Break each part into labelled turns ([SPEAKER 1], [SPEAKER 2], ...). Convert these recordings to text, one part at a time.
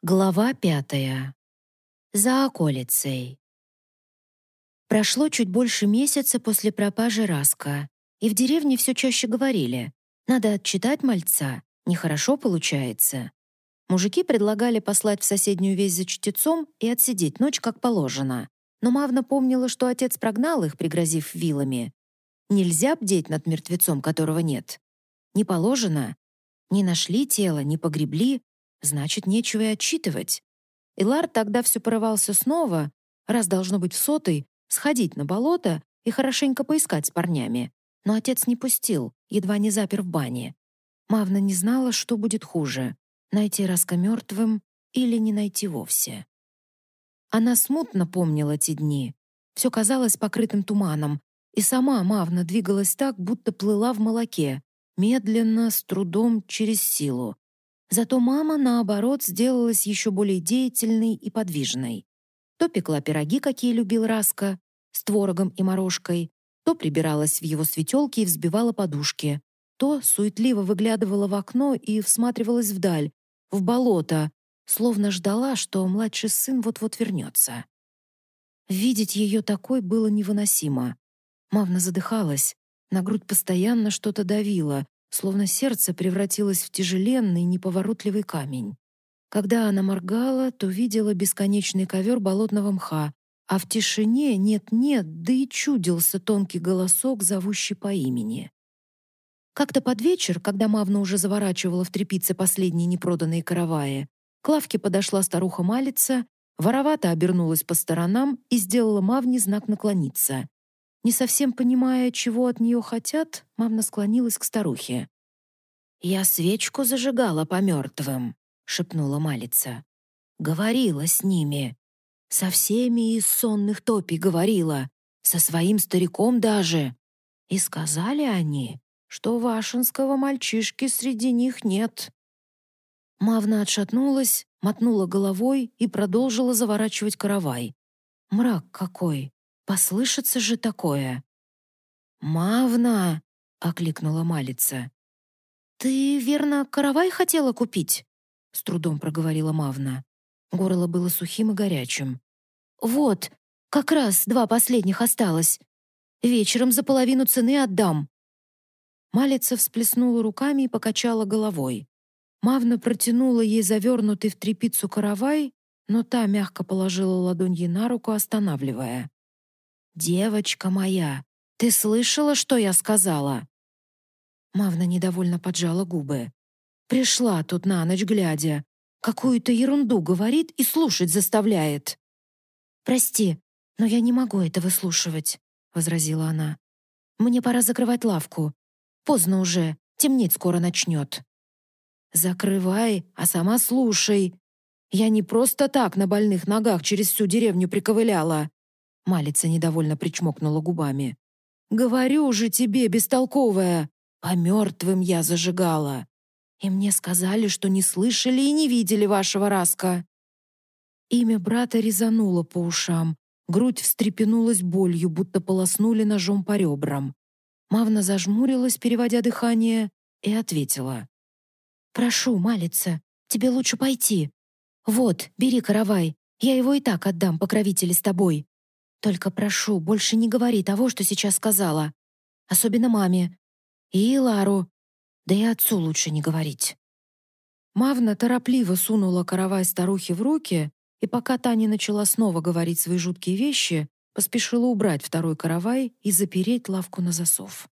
[SPEAKER 1] Глава 5. За околицей. Прошло чуть больше месяца после пропажи Раска, и в деревне все чаще говорили: «Надо отчитать мальца, нехорошо получается». Мужики предлагали послать в соседнюю весь за чтецом и отсидеть ночь как положено. Но Мавна помнила, что отец прогнал их, пригрозив вилами. Нельзя бдеть над мертвецом, которого нет. Не положено. Не нашли тело, не погребли, значит, нечего и отчитывать. Илар тогда все порывался снова, раз должно быть в сотый, сходить на болото и хорошенько поискать с парнями. Но отец не пустил, едва не запер в бане. Мавна не знала, что будет хуже — найти Раска мертвым или не найти вовсе. Она смутно помнила те дни. Все казалось покрытым туманом, и сама Мавна двигалась так, будто плыла в молоке, медленно, с трудом, через силу. Зато мама, наоборот, сделалась еще более деятельной и подвижной. То пекла пироги, какие любил Раска, с творогом и морожкой, то прибиралась в его светелке и взбивала подушки, то суетливо выглядывала в окно и всматривалась вдаль, в болото, словно ждала, что младший сын вот-вот вернется. Видеть ее такой было невыносимо. Мавна задыхалась, на грудь постоянно что-то давило, словно сердце превратилось в тяжеленный, неповоротливый камень. Когда она моргала, то видела бесконечный ковер болотного мха, а в тишине нет-нет, да и чудился тонкий голосок, зовущий по имени. Как-то под вечер, когда Мавна уже заворачивала в тряпицы последние непроданные караваи, к лавке подошла старуха Малица, воровато обернулась по сторонам и сделала Мавне знак наклониться. Не совсем понимая, чего от нее хотят, Мавна склонилась к старухе. «Я свечку зажигала по мертвым», — шепнула Малица. «Говорила с ними. Со всеми из сонных топий говорила. Со своим стариком даже. И сказали они, что вашинского мальчишки среди них нет». Мавна отшатнулась, мотнула головой и продолжила заворачивать каравай. Мрак какой! Послышится же такое. «Мавна!» — окликнула Малица. «Ты, верно, каравай хотела купить?» — с трудом проговорила Мавна. Горло было сухим и горячим. «Вот, как раз 2 последних осталось. Вечером за половину цены отдам». Малица всплеснула руками и покачала головой. Мавна протянула ей завернутый в тряпицу каравай, но та мягко положила ладонь ей на руку, останавливая. «Девочка моя, ты слышала, что я сказала?» Мавна недовольно поджала губы. «Пришла тут на ночь глядя. Какую-то ерунду говорит и слушать заставляет». «Прости, но я не могу это выслушивать», — возразила она. «Мне пора закрывать лавку. Поздно уже, темнеть скоро начнет». «Закрывай, а сама слушай. Я не просто так на больных ногах через всю деревню приковыляла». Малица недовольно причмокнула губами. «Говорю же тебе, бестолковая, по мертвым я зажигала. И мне сказали, что не слышали и не видели вашего Раска». Имя брата резануло по ушам, грудь встрепенулась болью, будто полоснули ножом по ребрам. Мавна зажмурилась, переводя дыхание, и ответила. «Прошу, Малица, тебе лучше пойти. Вот, бери каравай, я его и так отдам, покровители с тобой. Только прошу, больше не говори того, что сейчас сказала. Особенно маме. И Лару. Да и отцу лучше не говорить». Мавна торопливо сунула каравай старухе в руки, и пока та не начала снова говорить свои жуткие вещи, поспешила убрать второй каравай и запереть лавку на засов.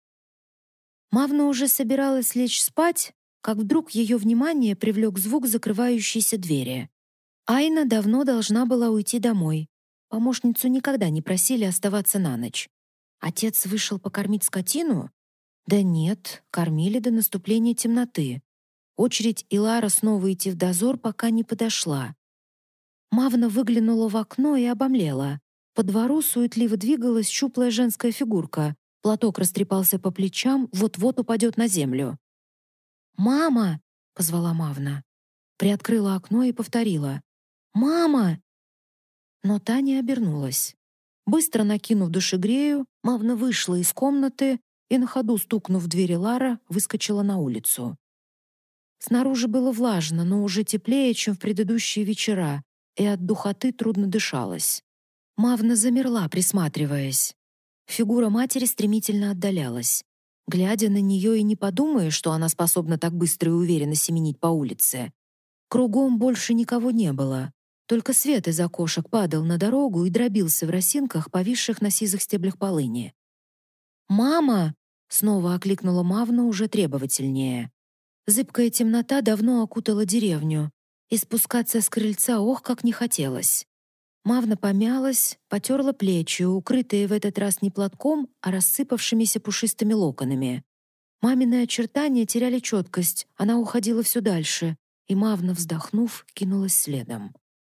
[SPEAKER 1] Мавна уже собиралась лечь спать, как вдруг ее внимание привлек звук закрывающейся двери. Айна давно должна была уйти домой. Помощницу никогда не просили оставаться на ночь. Отец вышел покормить скотину? Да нет, кормили до наступления темноты. Очередь Илара снова идти в дозор пока не подошла. Мавна выглянула в окно и обомлела. По двору суетливо двигалась щуплая женская фигурка. Платок растрепался по плечам, вот-вот упадет на землю. «Мама!» — позвала Мавна. Приоткрыла окно и повторила. «Мама!» Но та не обернулась. Быстро накинув душегрею, Мавна вышла из комнаты и, на ходу стукнув в двери Лара, выскочила на улицу. Снаружи было влажно, но уже теплее, чем в предыдущие вечера, и от духоты трудно дышалось. Мавна замерла, присматриваясь. Фигура матери стремительно отдалялась. Глядя на нее, и не подумаешь, что она способна так быстро и уверенно семенить по улице. Кругом больше никого не было. Только свет из окошек падал на дорогу и дробился в росинках, повисших на сизых стеблях полыни. «Мама!» — снова окликнула Мавна уже требовательнее. Зыбкая темнота давно окутала деревню, и спускаться с крыльца ох, как не хотелось. Мавна помялась, потерла плечи, укрытые в этот раз не платком, а рассыпавшимися пушистыми локонами. Мамины очертания теряли четкость, она уходила все дальше, и Мавна, вздохнув, кинулась следом.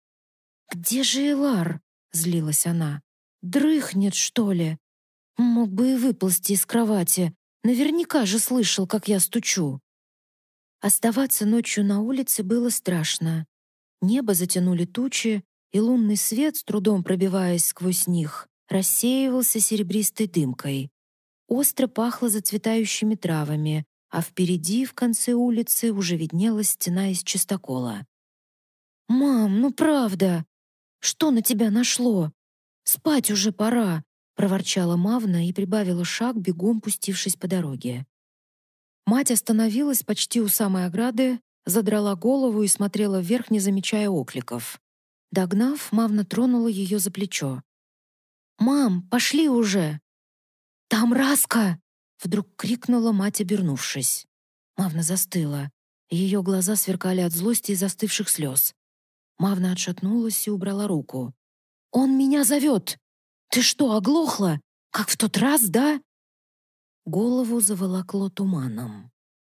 [SPEAKER 1] «Где же Элар?» — злилась она. «Дрыхнет, что ли? Мог бы и выползти из кровати. Наверняка же слышал, как я стучу». Оставаться ночью на улице было страшно. Небо затянули тучи, и лунный свет, с трудом пробиваясь сквозь них, рассеивался серебристой дымкой. Остро пахло зацветающими травами, а впереди, в конце улицы, уже виднелась стена из чистокола. «Мам, ну правда! Что на тебя нашло? Спать уже пора!» — проворчала Мавна и прибавила шаг, бегом пустившись по дороге. Мать остановилась почти у самой ограды, задрала голову и смотрела вверх, не замечая окликов. Догнав, Мавна тронула ее за плечо. «Мам, пошли уже!» «Там Раска!» — вдруг крикнула мать, обернувшись. Мавна застыла. Ее глаза сверкали от злости и застывших слез. Мавна отшатнулась и убрала руку. «Он меня зовет! Ты что, оглохла? Как в тот раз, да?» Голову заволокло туманом.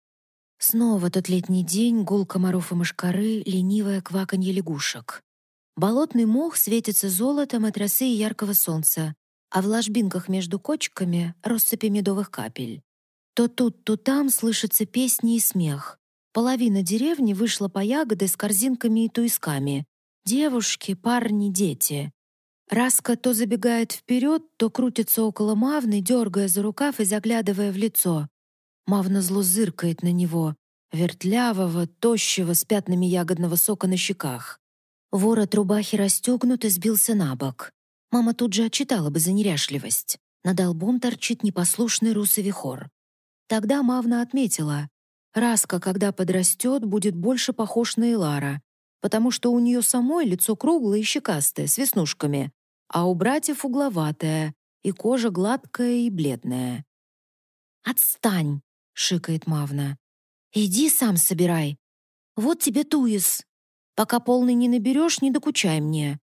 [SPEAKER 1] Снова тот летний день, гул комаров и мошкары, ленивое кваканье лягушек. Болотный мох светится золотом от росы и яркого солнца, а в ложбинках между кочками — россыпи медовых капель. То тут, то там слышатся песни и смех. Половина деревни вышла по ягоды с корзинками и туисками. Девушки, парни, дети. Раска то забегает вперед, то крутится около Мавны, дергая за рукав и заглядывая в лицо. Мавна зло зыркает на него, вертлявого, тощего, с пятнами ягодного сока на щеках. Ворот рубахи расстегнут и сбился на бок. Мама тут же отчитала бы за неряшливость. Над лбом торчит непослушный русый вихор. Тогда Мавна отметила: Раска, когда подрастет, будет больше похож на Элара, потому что у нее самой лицо круглое и щекастое, с веснушками, а у братьев угловатое, и кожа гладкая и бледная. «Отстань!» — шикает Мавна. «Иди сам собирай. Вот тебе туис. Пока полный не наберешь, не докучай мне».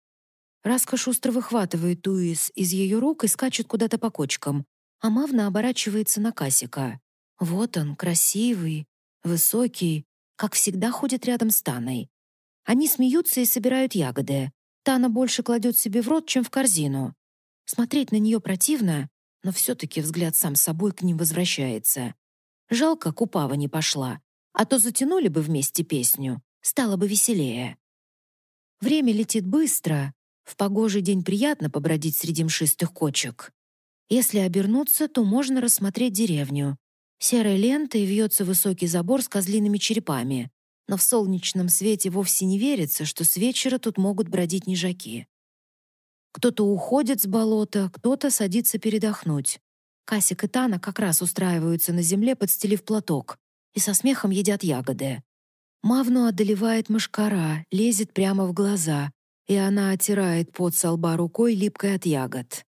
[SPEAKER 1] Раска шустро выхватывает туис из ее рук и скачет куда-то по кочкам, а Мавна оборачивается на Касика. Вот он, красивый, высокий, как всегда ходит рядом с Таной. Они смеются и собирают ягоды. Тана больше кладет себе в рот, чем в корзину. Смотреть на нее противно, но все-таки взгляд сам собой к ним возвращается. Жалко, Купава не пошла, а то затянули бы вместе песню, стало бы веселее. Время летит быстро. В погожий день приятно побродить среди мшистых кочек. Если обернуться, то можно рассмотреть деревню. Серой лентой вьется высокий забор с козлиными черепами, но в солнечном свете вовсе не верится, что с вечера тут могут бродить нежаки. Кто-то уходит с болота, кто-то садится передохнуть. Касик и Тана как раз устраиваются на земле, подстелив платок, и со смехом едят ягоды. Мавну одолевает мошкара, лезет прямо в глаза, и она оттирает пот со лба рукой, липкой от ягод.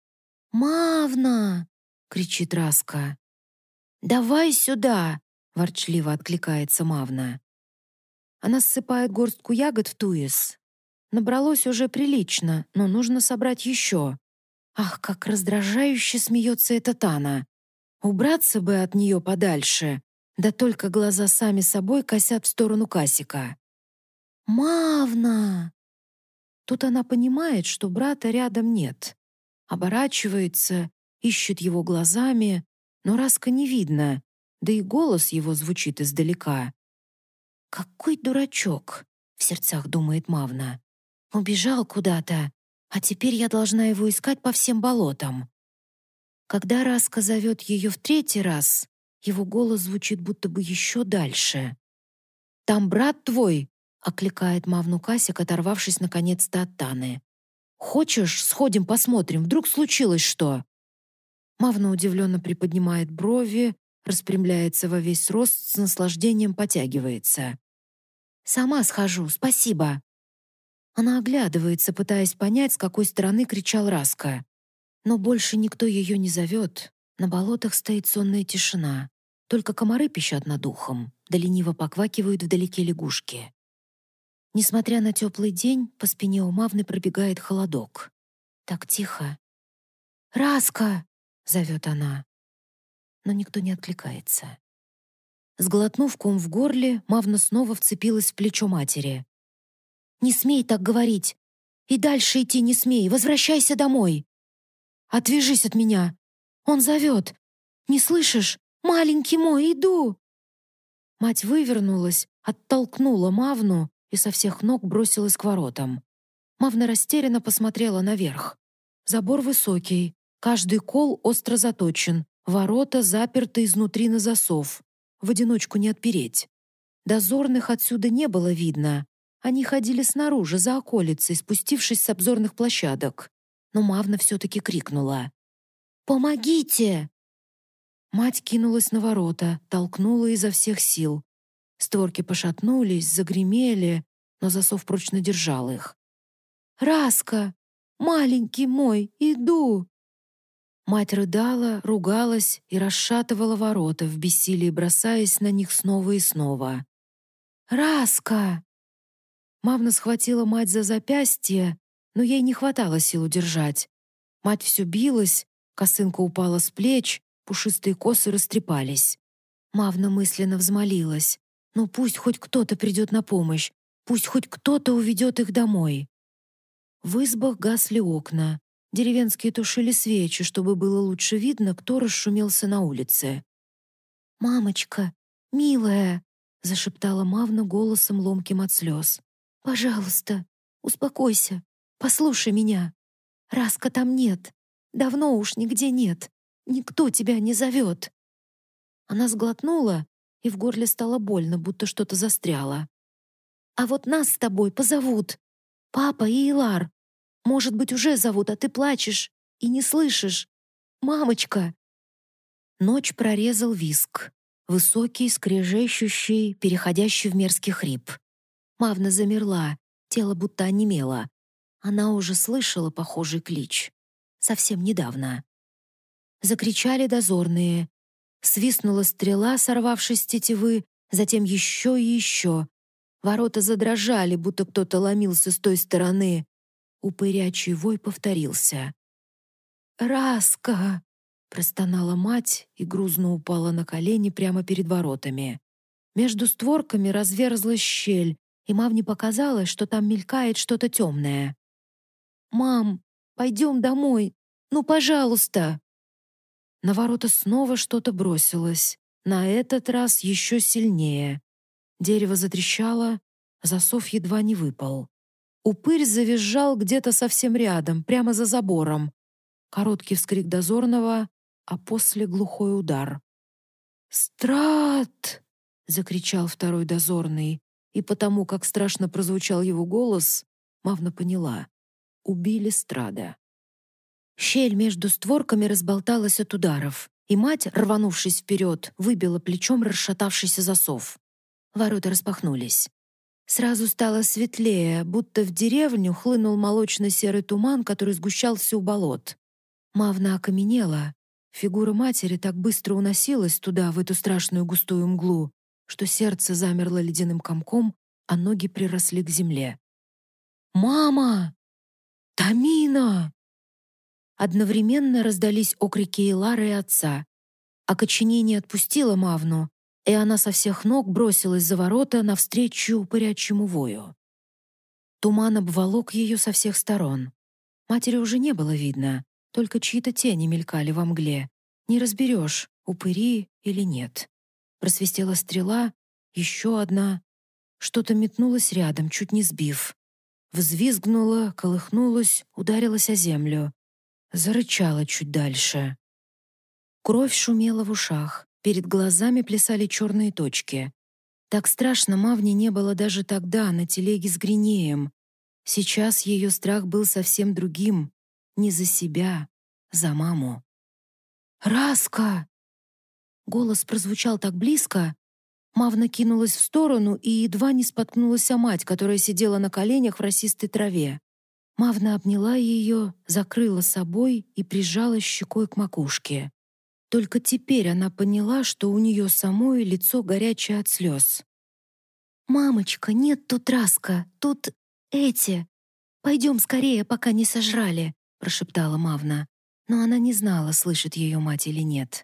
[SPEAKER 1] «Мавна!» — кричит Раска. «Давай сюда!» — ворчливо откликается Мавна. Она ссыпает горстку ягод в туис. Набралось уже прилично, но нужно собрать еще. Ах, как раздражающе смеется эта Тана! Убраться бы от нее подальше, да только глаза сами собой косят в сторону Касика. «Мавна!» Тут она понимает, что брата рядом нет. Оборачивается, ищет его глазами, но Раска не видно, да и голос его звучит издалека. «Какой дурачок!» — в сердцах думает Мавна. «Убежал куда-то, а теперь я должна его искать по всем болотам». Когда Раска зовет ее в третий раз, его голос звучит будто бы еще дальше. Там брат твой!» — окликает Мавну Касик, оторвавшись наконец-то от Таны. «Хочешь, сходим посмотрим, вдруг случилось что?» Мавна удивленно приподнимает брови, распрямляется во весь рост, с наслаждением потягивается. «Сама схожу, спасибо!» Она оглядывается, пытаясь понять, с какой стороны кричал Раска. Но больше никто ее не зовет. На болотах стоит сонная тишина. Только комары пищат над ухом, да лениво поквакивают вдалеке лягушки. Несмотря на теплый день, по спине у Мавны пробегает холодок. Так тихо. «Раска!» — зовет она. Но никто не откликается. Сглотнув ком в горле, Мавна снова вцепилась в плечо матери. «Не смей так говорить! И дальше идти не смей! Возвращайся домой! Отвяжись от меня! Он зовет! Не слышишь? Маленький мой, иду!» Мать вывернулась, оттолкнула Мавну и со всех ног бросилась к воротам. Мавна растерянно посмотрела наверх. Забор высокий, каждый кол остро заточен, ворота заперты изнутри на засов. В одиночку не отпереть. Дозорных отсюда не было видно. Они ходили снаружи, за околицей, спустившись с обзорных площадок. Но Мавна все-таки крикнула. «Помогите!» Мать кинулась на ворота, толкнула изо всех сил. Створки пошатнулись, загремели, но засов прочно держал их. «Раска! Маленький мой, иду!» Мать рыдала, ругалась и расшатывала ворота, в бессилии бросаясь на них снова и снова. «Раска!» Мавна схватила мать за запястье, но ей не хватало сил удержать. Мать все билась, косынка упала с плеч, пушистые косы растрепались. Мавна мысленно взмолилась. «Ну пусть хоть кто-то придет на помощь, пусть хоть кто-то уведет их домой». В избах гасли окна. Деревенские тушили свечи, чтобы было лучше видно, кто расшумелся на улице. «Мамочка, милая!» — зашептала Мавна голосом ломким от слез. «Пожалуйста, успокойся, послушай меня. Раска там нет, давно уж нигде нет, никто тебя не зовет». Она сглотнула, и в горле стало больно, будто что-то застряло. «А вот нас с тобой позовут. Папа и Илар. Может быть, уже зовут, а ты плачешь и не слышишь. Мамочка!» Ночь прорезал визг. Высокий, скрежещущий, переходящий в мерзкий хрип. Мавна замерла, тело будто онемело. Она уже слышала похожий клич. Совсем недавно. Закричали дозорные. Свистнула стрела, сорвавшись с тетивы, затем еще и еще. Ворота задрожали, будто кто-то ломился с той стороны. Упырячий вой повторился. «Раска!» — простонала мать и грузно упала на колени прямо перед воротами. Между створками разверзлась щель, и Мавне показалось, что там мелькает что-то темное. «Мам, пойдем домой! Ну, пожалуйста!» На ворота снова что-то бросилось, на этот раз еще сильнее. Дерево затрещало, засов едва не выпал. Упырь завизжал где-то совсем рядом, прямо за забором. Короткий вскрик дозорного, а после глухой удар. «Страт!» — закричал второй дозорный, и потому, как страшно прозвучал его голос, Мавна поняла — убили Страда. Щель между створками разболталась от ударов, и мать, рванувшись вперед, выбила плечом расшатавшийся засов. Ворота распахнулись. Сразу стало светлее, будто в деревню хлынул молочно-серый туман, который сгущался у болот. Мавна окаменела. Фигура матери так быстро уносилась туда, в эту страшную густую мглу, что сердце замерло ледяным комком, а ноги приросли к земле. «Мама! Тамина!» Одновременно раздались окрики Илары и отца. Окоченение отпустило Мавну, и она со всех ног бросилась за ворота навстречу упырячьему вою. Туман обволок ее со всех сторон. Матери уже не было видно, только чьи-то тени мелькали во мгле. Не разберешь, упыри или нет. Просвистела стрела, еще одна. Что-то метнулось рядом, чуть не сбив. Взвизгнула, колыхнулась, ударилась о землю. Зарычала чуть дальше. Кровь шумела в ушах, перед глазами плясали черные точки. Так страшно Мавне не было даже тогда, на телеге с Гринеем. Сейчас ее страх был совсем другим. Не за себя, за маму. «Раска!» Голос прозвучал так близко. Мавна кинулась в сторону и едва не споткнулась о мать, которая сидела на коленях в росистой траве. Мавна обняла ее, закрыла собой и прижала щекой к макушке. Только теперь она поняла, что у нее самой лицо горячее от слез. «Мамочка, нет тут Раска, тут эти. Пойдем скорее, пока не сожрали», — прошептала Мавна. Но она не знала, слышит ее мать или нет.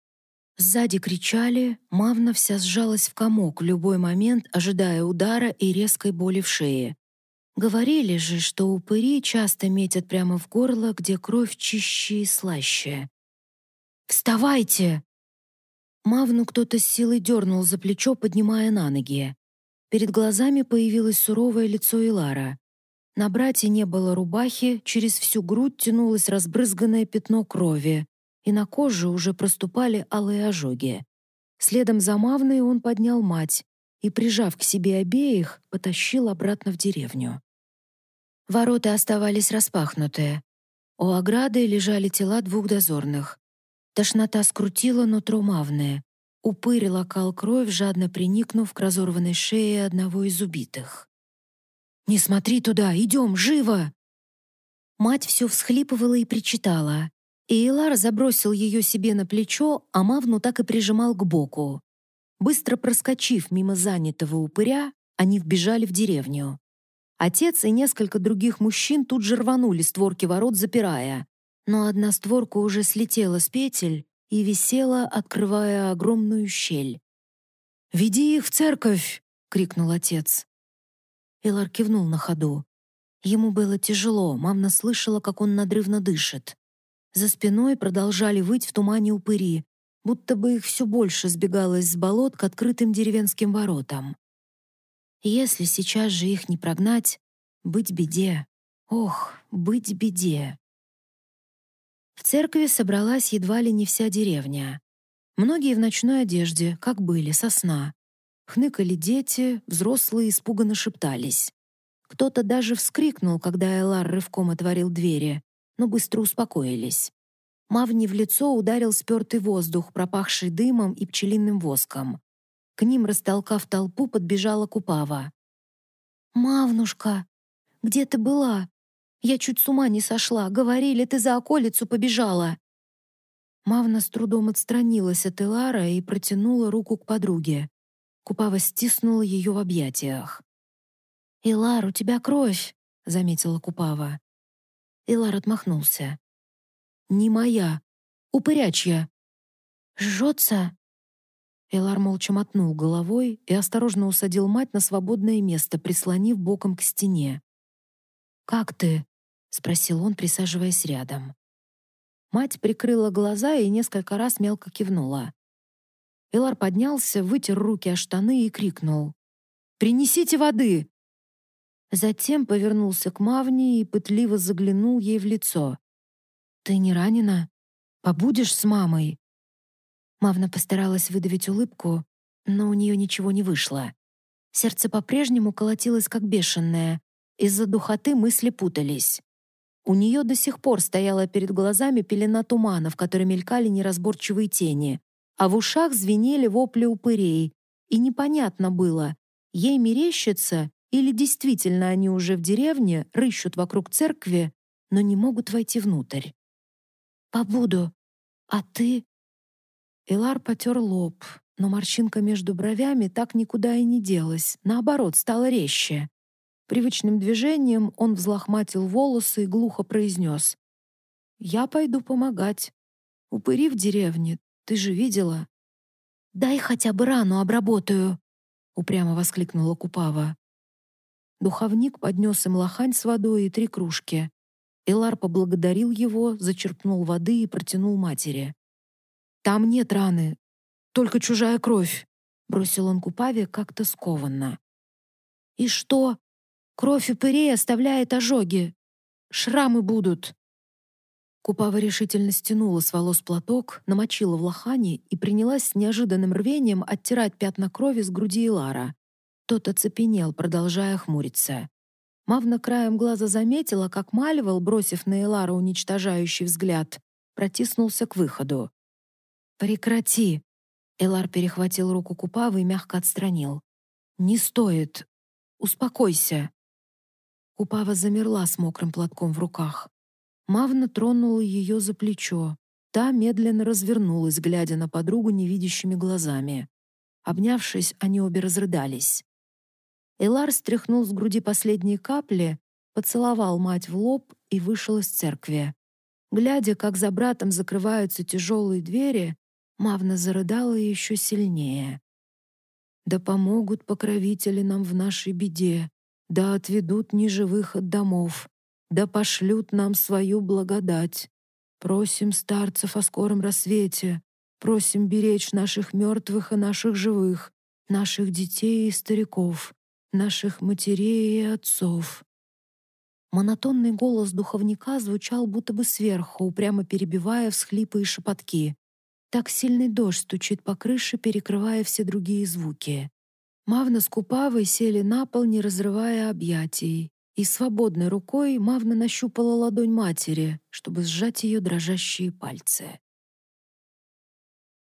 [SPEAKER 1] Сзади кричали, Мавна вся сжалась в комок в любой момент, ожидая удара и резкой боли в шее. Говорили же, что упыри часто метят прямо в горло, где кровь чище и слаще. «Вставайте!» Мавну кто-то с силой дернул за плечо, поднимая на ноги. Перед глазами появилось суровое лицо Илара. На брате не было рубахи, через всю грудь тянулось разбрызганное пятно крови, и на коже уже проступали алые ожоги. Следом за Мавной он поднял мать и, прижав к себе обеих, потащил обратно в деревню. Ворота оставались распахнутые. У ограды лежали тела двух дозорных. Тошнота скрутила нутро Мавны. Упырь лакал кровь, жадно приникнув к разорванной шее одного из убитых. «Не смотри туда! Идем, живо!» Мать все всхлипывала и причитала. И Илар забросил ее себе на плечо, а Мавну так и прижимал к боку. Быстро проскочив мимо занятого упыря, они вбежали в деревню. Отец и несколько других мужчин тут же рванули створки ворот, запирая. Но одна створка уже слетела с петель и висела, открывая огромную щель. «Веди их в церковь!» — крикнул отец. Илар кивнул на ходу. Ему было тяжело, Мавна слышала, как он надрывно дышит. За спиной продолжали выть в тумане упыри, будто бы их все больше сбегалось с болот к открытым деревенским воротам. Если сейчас же их не прогнать, быть беде. Ох, быть беде. В церкви собралась едва ли не вся деревня. Многие в ночной одежде, как были, со сна. Хныкали дети, взрослые испуганно шептались. Кто-то даже вскрикнул, когда Элар рывком отворил двери, но быстро успокоились. Мавне в лицо ударил спёртый воздух, пропахший дымом и пчелиным воском. К ним, растолкав толпу, подбежала Купава. «Мавнушка, где ты была? Я чуть с ума не сошла. Говорили, ты за околицу побежала». Мавна с трудом отстранилась от Элара и протянула руку к подруге. Купава стиснула ее в объятиях. «Илар, у тебя кровь», — заметила Купава. Илар отмахнулся. «Не моя. Упырячья». «Жжется?» Элар молча мотнул головой и осторожно усадил мать на свободное место, прислонив боком к стене. «Как ты?» — спросил он, присаживаясь рядом. Мать прикрыла глаза и несколько раз мелко кивнула. Элар поднялся, вытер руки о штаны и крикнул: «Принесите воды!» Затем повернулся к Мавне и пытливо заглянул ей в лицо. «Ты не ранена? Побудешь с мамой?» Мавна постаралась выдавить улыбку, но у нее ничего не вышло. Сердце по-прежнему колотилось как бешеное. Из-за духоты мысли путались. У нее до сих пор стояла перед глазами пелена тумана, в которой мелькали неразборчивые тени, а в ушах звенели вопли упырей, и непонятно было, ей мерещится или действительно они уже в деревне, рыщут вокруг церкви, но не могут войти внутрь. «Побуду. А ты?» Элар потер лоб, но морщинка между бровями так никуда и не делась, наоборот, стала резче. Привычным движением он взлохматил волосы и глухо произнес: «Я пойду помогать. Упыри в деревне, ты же видела». «Дай хотя бы рану обработаю», — упрямо воскликнула Купава. Духовник поднес им лохань с водой и 3 кружки. Элар поблагодарил его, зачерпнул воды и протянул матери. «Там нет раны, только чужая кровь», — бросил он Купаве как-то скованно. «И что? Кровь упырей оставляет ожоги. Шрамы будут». Купава решительно стянула с волос платок, намочила в лохани и принялась с неожиданным рвением оттирать пятна крови с груди Элара. Тот оцепенел, продолжая хмуриться. Мавна краем глаза заметила, как Маливал, бросив на Элара уничтожающий взгляд, протиснулся к выходу. «Прекрати!» Элар перехватил руку Купавы и мягко отстранил. «Не стоит. Успокойся». Купава замерла с мокрым платком в руках. Мавна тронула ее за плечо. Та медленно развернулась, глядя на подругу невидящими глазами. Обнявшись, они обе разрыдались. Элар стряхнул с груди последние капли, поцеловал мать в лоб и вышел из церкви. Глядя, как за братом закрываются тяжелые двери, Мавна зарыдала еще сильнее. «Да помогут покровители нам в нашей беде, да отведут неживых от домов, да пошлют нам свою благодать. Просим старцев о скором рассвете, просим беречь наших мертвых и наших живых, наших детей и стариков, наших матерей и отцов». Монотонный голос духовника звучал будто бы сверху, упрямо перебивая всхлипы и шепотки. Так сильный дождь стучит по крыше, перекрывая все другие звуки. Мавна с Купавой сели на пол, не разрывая объятий, и свободной рукой Мавна нащупала ладонь матери, чтобы сжать ее дрожащие пальцы.